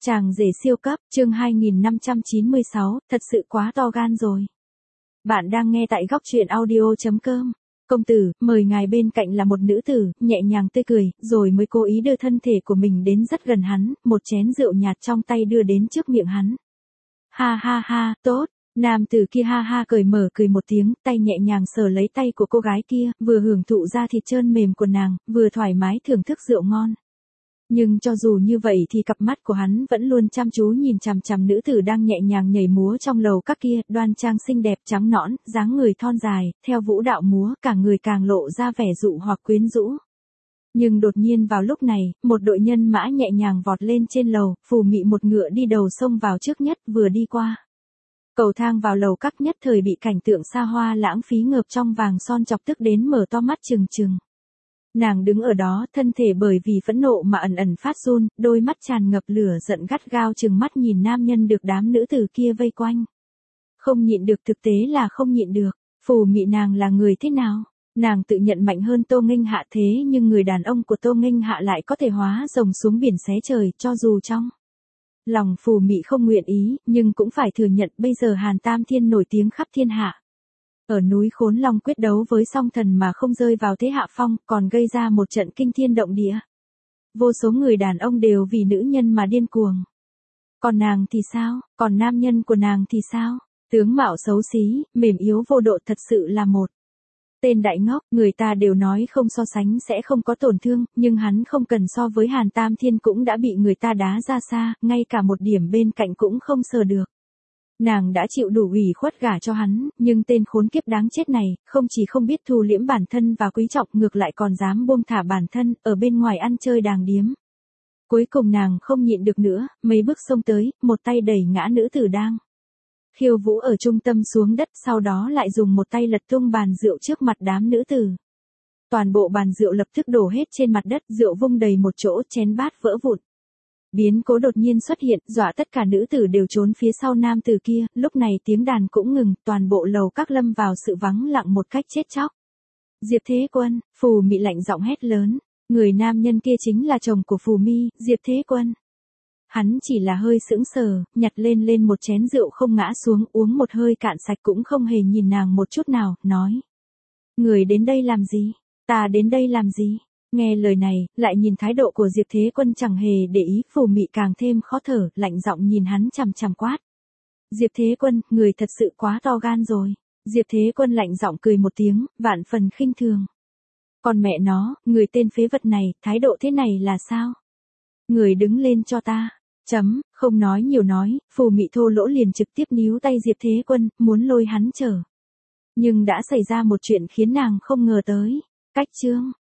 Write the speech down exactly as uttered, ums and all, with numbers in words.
Chàng rể siêu cấp, chương hai nghìn năm trăm chín mươi sáu, thật sự quá to gan rồi. Bạn đang nghe tại góc truyện audio chấm com. Công tử, mời ngài, bên cạnh là một nữ tử, nhẹ nhàng tươi cười, rồi mới cố ý đưa thân thể của mình đến rất gần hắn, một chén rượu nhạt trong tay đưa đến trước miệng hắn. Ha ha ha, tốt. Nam tử kia ha ha cười mở cười một tiếng, tay nhẹ nhàng sờ lấy tay của cô gái kia, vừa hưởng thụ da thịt trơn mềm của nàng, vừa thoải mái thưởng thức rượu ngon. Nhưng cho dù như vậy thì cặp mắt của hắn vẫn luôn chăm chú nhìn chằm chằm nữ tử đang nhẹ nhàng nhảy múa trong lầu các kia, đoan trang xinh đẹp trắng nõn, dáng người thon dài, theo vũ đạo múa, cả người càng lộ ra vẻ dụ hoặc quyến rũ. Nhưng đột nhiên vào lúc này, một đội nhân mã nhẹ nhàng vọt lên trên lầu, Phù Mị một ngựa đi đầu xông vào trước nhất, vừa đi qua. Cầu thang vào lầu các nhất thời bị cảnh tượng xa hoa lãng phí ngợp trong vàng son chọc tức đến mở to mắt trừng trừng. Nàng đứng ở đó, thân thể bởi vì phẫn nộ mà ẩn ẩn phát run, đôi mắt tràn ngập lửa giận gắt gao trừng mắt nhìn nam nhân được đám nữ tử kia vây quanh. Không nhịn được, thực tế là không nhịn được. Phù Mị nàng là người thế nào? Nàng tự nhận mạnh hơn Tô Nghênh Hạ, thế nhưng người đàn ông của Tô Nghênh Hạ lại có thể hóa rồng xuống biển xé trời, cho dù trong lòng Phù Mị không nguyện ý, nhưng cũng phải thừa nhận bây giờ Hàn Tam Thiên nổi tiếng khắp thiên hạ. Ở núi Khốn Long quyết đấu với song thần mà không rơi vào thế hạ phong, còn gây ra một trận kinh thiên động địa. Vô số người đàn ông đều vì nữ nhân mà điên cuồng. Còn nàng thì sao? Còn nam nhân của nàng thì sao? Tướng mạo xấu xí, mềm yếu vô độ, thật sự là một tên đại ngốc. Người ta đều nói không so sánh sẽ không có tổn thương, nhưng hắn không cần so với Hàn Tam Thiên cũng đã bị người ta đá ra xa, ngay cả một điểm bên cạnh cũng không sờ được. Nàng đã chịu đủ ủy khuất gả cho hắn, nhưng tên khốn kiếp đáng chết này, không chỉ không biết thu liễm bản thân và quý trọng, ngược lại còn dám buông thả bản thân, ở bên ngoài ăn chơi đàng điếm. Cuối cùng nàng không nhịn được nữa, mấy bước xông tới, một tay đẩy ngã nữ tử đang khiêu vũ ở trung tâm xuống đất, sau đó lại dùng một tay lật tung bàn rượu trước mặt đám nữ tử. Toàn bộ bàn rượu lập tức đổ hết trên mặt đất, rượu vung đầy một chỗ, chén bát vỡ vụn. Biến cố đột nhiên xuất hiện, dọa tất cả nữ tử đều trốn phía sau nam tử kia, lúc này tiếng đàn cũng ngừng, toàn bộ lầu các lâm vào sự vắng lặng một cách chết chóc. Diệp Thế Quân, Phù Mị lạnh giọng hét lớn, người nam nhân kia chính là chồng của Phù Mi, Diệp Thế Quân. Hắn chỉ là hơi sững sờ, nhặt lên lên một chén rượu không ngã xuống, uống một hơi cạn sạch cũng không hề nhìn nàng một chút nào, nói. Người đến đây làm gì? Ta đến đây làm gì? Nghe lời này, lại nhìn thái độ của Diệp Thế Quân chẳng hề để ý, Phù Mị càng thêm khó thở, lạnh giọng nhìn hắn chằm chằm quát. Diệp Thế Quân, người thật sự quá to gan rồi. Diệp Thế Quân lạnh giọng cười một tiếng, vạn phần khinh thường. Còn mẹ nó, người tên phế vật này, thái độ thế này là sao? Người đứng lên cho ta. Chấm, không nói nhiều nói, Phù Mị thô lỗ liền trực tiếp níu tay Diệp Thế Quân, muốn lôi hắn trở. Nhưng đã xảy ra một chuyện khiến nàng không ngờ tới. Cách chương.